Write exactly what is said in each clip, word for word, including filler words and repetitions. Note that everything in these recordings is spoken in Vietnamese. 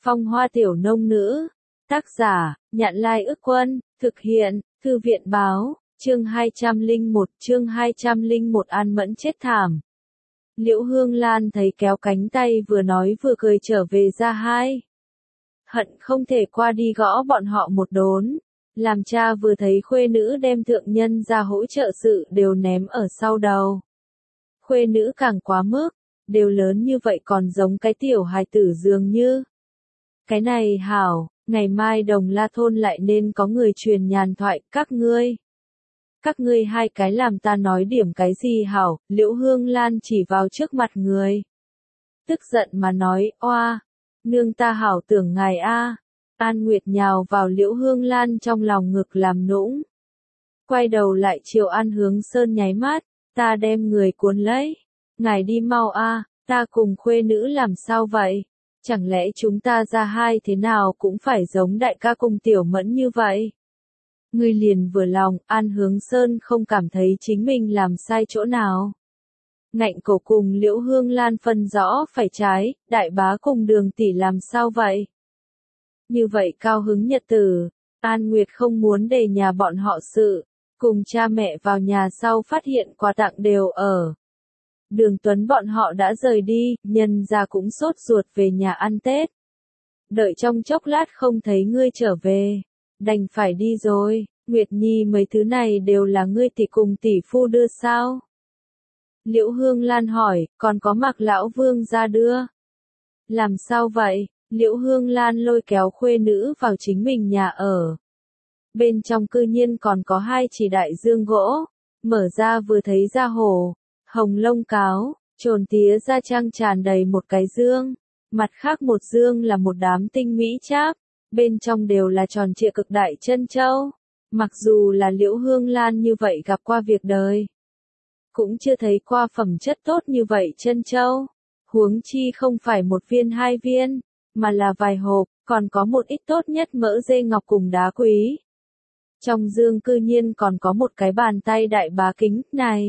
Phong Hoa Tiểu Nông Nữ. Tác giả, Nhạn Lai Ức Quân, thực hiện, Thư viện Báo, chương hai trăm lẻ một, chương hai trăm lẻ một An Mẫn chết thảm. Liễu Hương Lan thấy kéo cánh tay vừa nói vừa cười trở về Gia Hai. Hận không thể qua đi gõ bọn họ một đốn. Làm cha vừa thấy khuê nữ đem thượng nhân ra hỗ trợ sự đều ném ở sau đầu. Khuê nữ càng quá mức, đều lớn như vậy còn giống cái tiểu hài tử dường như. Cái này hảo, ngày mai Đồng La thôn lại nên có người truyền nhàn thoại, các ngươi. Các ngươi hai cái làm ta nói điểm cái gì hảo, Liễu Hương Lan chỉ vào trước mặt người. Tức giận mà nói, oa, nương ta hảo tưởng ngài a. An Nguyệt nhào vào Liễu Hương Lan trong lòng ngực làm nũng. Quay đầu lại chiều An Hướng Sơn nháy mắt, ta đem người cuốn lấy. Ngài đi mau a, ta cùng khuê nữ làm sao vậy? Chẳng lẽ chúng ta Gia Hai thế nào cũng phải giống đại ca cùng tiểu mẫn như vậy? Ngươi liền vừa lòng, An Hướng Sơn không cảm thấy chính mình làm sai chỗ nào. Ngạnh cổ cùng Liễu Hương Lan phân rõ phải trái, đại bá cùng Đường tỷ làm sao vậy? Như vậy cao hứng nhật tử, An Nguyệt không muốn để nhà bọn họ sự, cùng cha mẹ vào nhà sau phát hiện quà tặng đều ở. Đường Tuấn bọn họ đã rời đi, nhân gia cũng sốt ruột về nhà ăn Tết. Đợi trong chốc lát không thấy ngươi trở về, đành phải đi rồi. Nguyệt Nhi mấy thứ này đều là ngươi tỷ cùng tỷ phu đưa sao? Liễu Hương Lan hỏi, còn có Mạc lão vương ra đưa. Làm sao vậy? Liễu Hương Lan lôi kéo khuê nữ vào chính mình nhà ở. Bên trong cư nhiên còn có hai chỉ đại dương gỗ, mở ra vừa thấy da hổ, hồng lông cáo, trồn tía da trang tràn đầy một cái dương, mặt khác một dương là một đám tinh mỹ cháp, bên trong đều là tròn trịa cực đại chân châu. Mặc dù là Liễu Hương Lan như vậy gặp qua việc đời, cũng chưa thấy qua phẩm chất tốt như vậy chân châu, huống chi không phải một viên hai viên, mà là vài hộp, còn có một ít tốt nhất mỡ dê ngọc cùng đá quý. Trong dương cư nhiên còn có một cái bàn tay đại bá kính, này.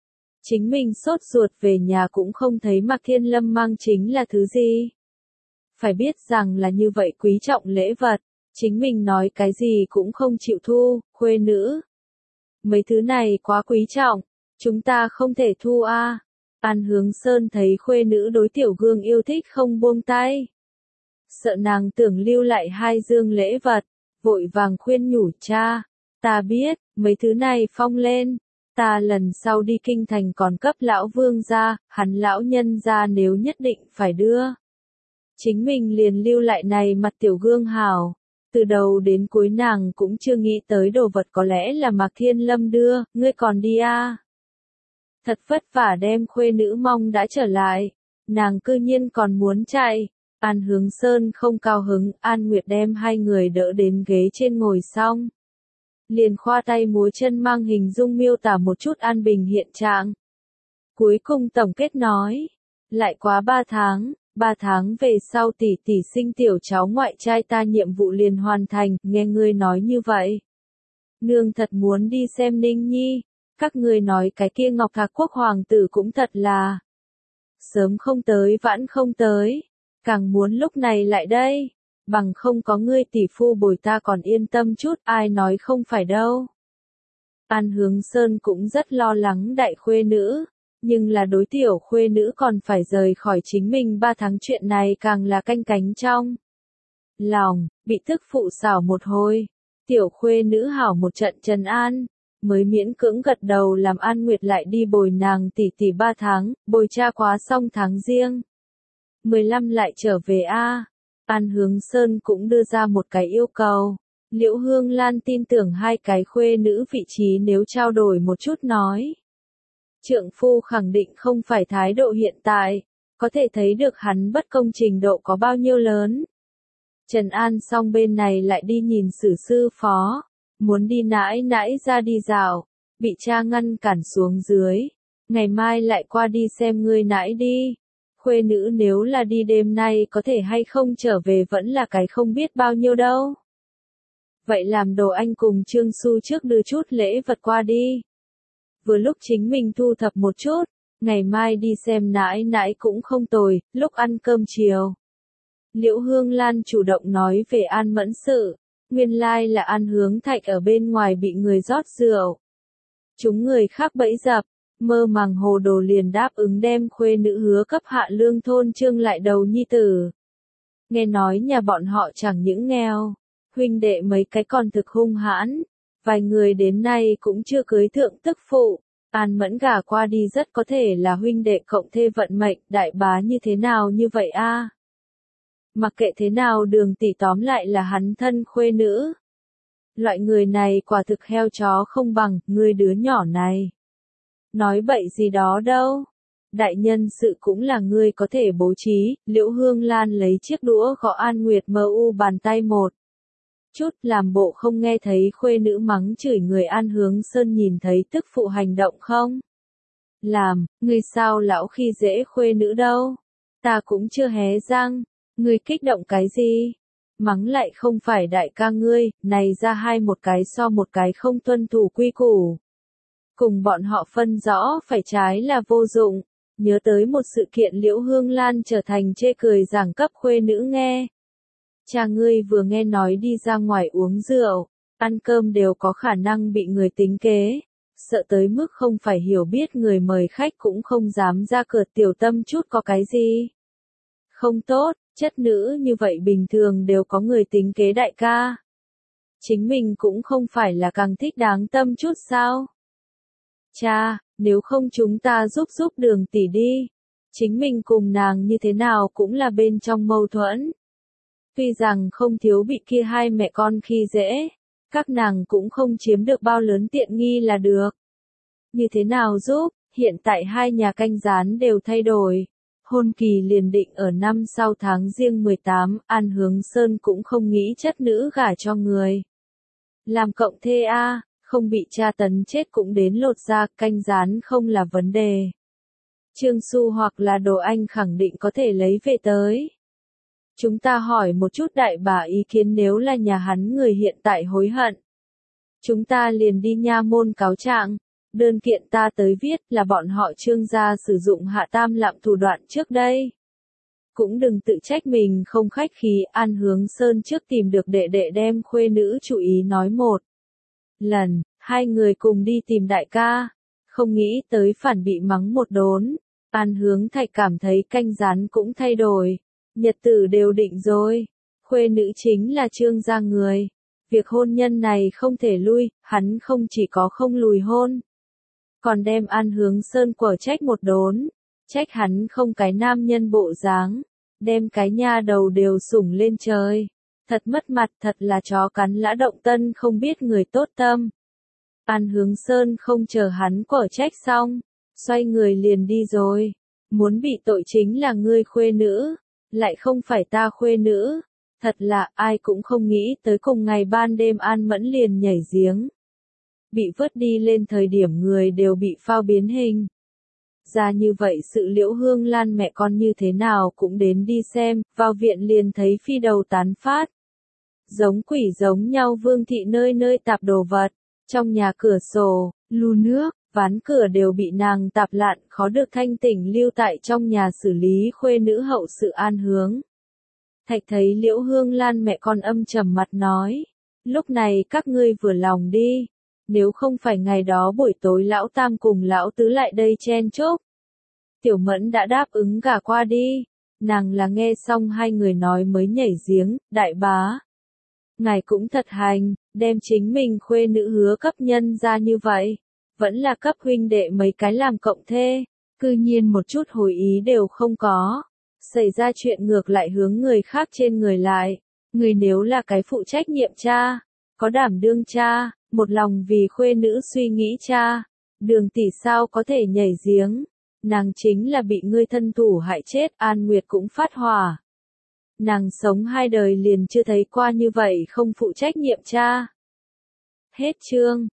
Chính mình sốt ruột về nhà cũng không thấy Mạc Thiên Lâm mang chính là thứ gì. Phải biết rằng là như vậy quý trọng lễ vật, chính mình nói cái gì cũng không chịu thu, khuê nữ. Mấy thứ này quá quý trọng, chúng ta không thể thu a. À. An Hướng Sơn thấy khuê nữ đối tiểu gương yêu thích không buông tay. Sợ nàng tưởng lưu lại hai dương lễ vật, vội vàng khuyên nhủ cha, ta biết, mấy thứ này phong lên, ta lần sau đi kinh thành còn cấp lão vương ra, hắn lão nhân ra nếu nhất định phải đưa. Chính mình liền lưu lại này mặt tiểu gương hảo, từ đầu đến cuối nàng cũng chưa nghĩ tới đồ vật có lẽ là Mạc Thiên Lâm đưa, ngươi còn đi à. Thật vất vả đem khuê nữ mong đã trở lại, nàng cư nhiên còn muốn chạy. An Hướng Sơn không cao hứng, An Nguyệt đem hai người đỡ đến ghế trên ngồi xong. Liền khoa tay múa chân mang hình dung miêu tả một chút An Bình hiện trạng. Cuối cùng tổng kết nói, lại quá ba tháng, ba tháng về sau tỷ tỷ sinh tiểu cháu ngoại trai ta nhiệm vụ liền hoàn thành, nghe ngươi nói như vậy. Nương thật muốn đi xem Ninh Nhi, các ngươi nói cái kia Ngọc Thạc Quốc hoàng tử cũng thật là sớm không tới vãn không tới. Càng muốn lúc này lại đây, bằng không có ngươi tỷ phu bồi ta còn yên tâm chút, ai nói không phải đâu. An Hướng Sơn cũng rất lo lắng đại khuê nữ, nhưng là đối tiểu khuê nữ còn phải rời khỏi chính mình ba tháng chuyện này càng là canh cánh trong lòng, bị tức phụ xảo một hồi, tiểu khuê nữ hảo một trận trấn an, mới miễn cưỡng gật đầu làm An Nguyệt lại đi bồi nàng tỷ tỷ ba tháng, bồi cha quá xong tháng riêng. mười lăm lại trở về a. À. An Hướng Sơn cũng đưa ra một cái yêu cầu. Liễu Hương Lan tin tưởng hai cái khuê nữ vị trí nếu trao đổi một chút nói. Trượng phu khẳng định không phải thái độ hiện tại, có thể thấy được hắn bất công trình độ có bao nhiêu lớn. Trần An xong bên này lại đi nhìn Sử sư phó, muốn đi nãi nãi ra đi dạo, bị cha ngăn cản xuống dưới. Ngày mai lại qua đi xem ngươi nãi đi. Khuê nữ nếu là đi đêm nay có thể hay không trở về vẫn là cái không biết bao nhiêu đâu. Vậy làm đồ anh cùng Trương Xu trước đưa chút lễ vật qua đi. Vừa lúc chính mình thu thập một chút, ngày mai đi xem nãi nãi cũng không tồi, lúc ăn cơm chiều. Liễu Hương Lan chủ động nói về An Mẫn sự. Nguyên lai là An Hướng Thạch ở bên ngoài bị người rót rượu. Chúng người khác bẫy dập, mơ màng hồ đồ liền đáp ứng đem khuê nữ hứa cấp Hạ Lương thôn trương lại đầu nhi tử. Nghe nói nhà bọn họ chẳng những nghèo, huynh đệ mấy cái còn thực hung hãn, vài người đến nay cũng chưa cưới thượng tức phụ. An Mẫn gả qua đi rất có thể là huynh đệ cộng thê vận mệnh, đại bá như thế nào như vậy a? Mặc kệ thế nào Đường tỷ tóm lại là hắn thân khuê nữ. Loại người này quả thực heo chó không bằng, ngươi đứa nhỏ này. Nói bậy gì đó đâu. Đại nhân sự cũng là ngươi có thể bố trí. Liễu Hương Lan lấy chiếc đũa gõ An Nguyệt mờ u bàn tay một chút, làm bộ không nghe thấy khuê nữ mắng chửi người. An Hướng Sơn nhìn thấy tức phụ hành động không? Làm, ngươi sao lão khi dễ khuê nữ đâu? Ta cũng chưa hé răng, ngươi kích động cái gì? Mắng lại không phải đại ca ngươi, này ra hai một cái so một cái không tuân thủ quy củ. Cùng bọn họ phân rõ phải trái là vô dụng. Nhớ tới một sự kiện Liễu Hương Lan trở thành chê cười giảng cấp khuê nữ nghe. Cha ngươi vừa nghe nói đi ra ngoài uống rượu, ăn cơm đều có khả năng bị người tính kế. Sợ tới mức không phải hiểu biết người mời khách cũng không dám ra cửa, tiểu tâm chút có cái gì. Không tốt, chất nữ như vậy bình thường đều có người tính kế đại ca. Chính mình cũng không phải là càng thích đáng tâm chút sao? Cha, nếu không chúng ta giúp giúp Đường tỷ đi. Chính mình cùng nàng như thế nào cũng là bên trong mâu thuẫn. Tuy rằng không thiếu bị kia hai mẹ con khi dễ, các nàng cũng không chiếm được bao lớn tiện nghi là được. Như thế nào giúp, hiện tại hai nhà canh gián đều thay đổi. Hôn kỳ liền định ở năm sau tháng Giêng mười tám, An Hướng Sơn cũng không nghĩ chất nữ gả cho người. Làm cộng thê a, không bị tra tấn chết cũng đến lột da, canh gián không là vấn đề. Trương Xu hoặc là Đồ Anh khẳng định có thể lấy về tới. Chúng ta hỏi một chút đại bà ý kiến, nếu là nhà hắn người hiện tại hối hận. Chúng ta liền đi nha môn cáo trạng. Đơn kiện ta tới viết là bọn họ Trương gia sử dụng hạ tam lạm thủ đoạn trước đây. Cũng đừng tự trách mình không khách khí. An Hướng Sơn trước tìm được đệ đệ đem khuê nữ chú ý nói một lần, hai người cùng đi tìm đại ca. Không nghĩ tới phản bị mắng một đốn. An Hướng Thạch cảm thấy canh gián cũng thay đổi. Nhật tử đều định rồi. Khuê nữ chính là Trương gia người. Việc hôn nhân này không thể lui, hắn không chỉ có không lùi hôn. Còn đem An Hướng Sơn quở trách một đốn. Trách hắn không cái nam nhân bộ dáng. Đem cái nha đầu đều sủng lên trời. Thật mất mặt, thật là chó cắn lã động tân không biết người tốt tâm. An Hướng Sơn không chờ hắn quở trách xong. Xoay người liền đi rồi. Muốn bị tội chính là ngươi khuê nữ. Lại không phải ta khuê nữ. Thật là ai cũng không nghĩ tới cùng ngày ban đêm An Mẫn liền nhảy giếng. Bị vớt đi lên thời điểm người đều bị phao biến hình. Ra như vậy sự Liễu Hương Lan mẹ con như thế nào cũng đến đi xem, vào viện liền thấy phi đầu tán phát. Giống quỷ giống nhau Vương thị nơi nơi tạp đồ vật, trong nhà cửa sổ, lu nước, ván cửa đều bị nàng tạp lạn, khó được thanh tỉnh lưu tại trong nhà xử lý khuê nữ hậu sự. An Hướng Thạch thấy Liễu Hương Lan mẹ con âm trầm mặt nói, lúc này các ngươi vừa lòng đi. Nếu không phải ngày đó buổi tối lão tam cùng lão tứ lại đây chen chúc. Tiểu Mẫn đã đáp ứng gả qua đi. Nàng là nghe xong hai người nói mới nhảy giếng. Đại bá, ngài cũng thật hành, đem chính mình khuê nữ hứa cấp nhân ra như vậy. Vẫn là cấp huynh đệ mấy cái làm cộng thê. Cư nhiên một chút hồi ý đều không có. Xảy ra chuyện ngược lại hướng người khác trên người lại. Người nếu là cái phụ trách nhiệm cha, có đảm đương cha, một lòng vì khuê nữ suy nghĩ cha, Đường tỷ sao có thể nhảy giếng, nàng chính là bị ngươi thân thủ hại chết. An Nguyệt cũng phát hỏa. Nàng sống hai đời liền chưa thấy qua như vậy không phụ trách nhiệm cha. Hết chương.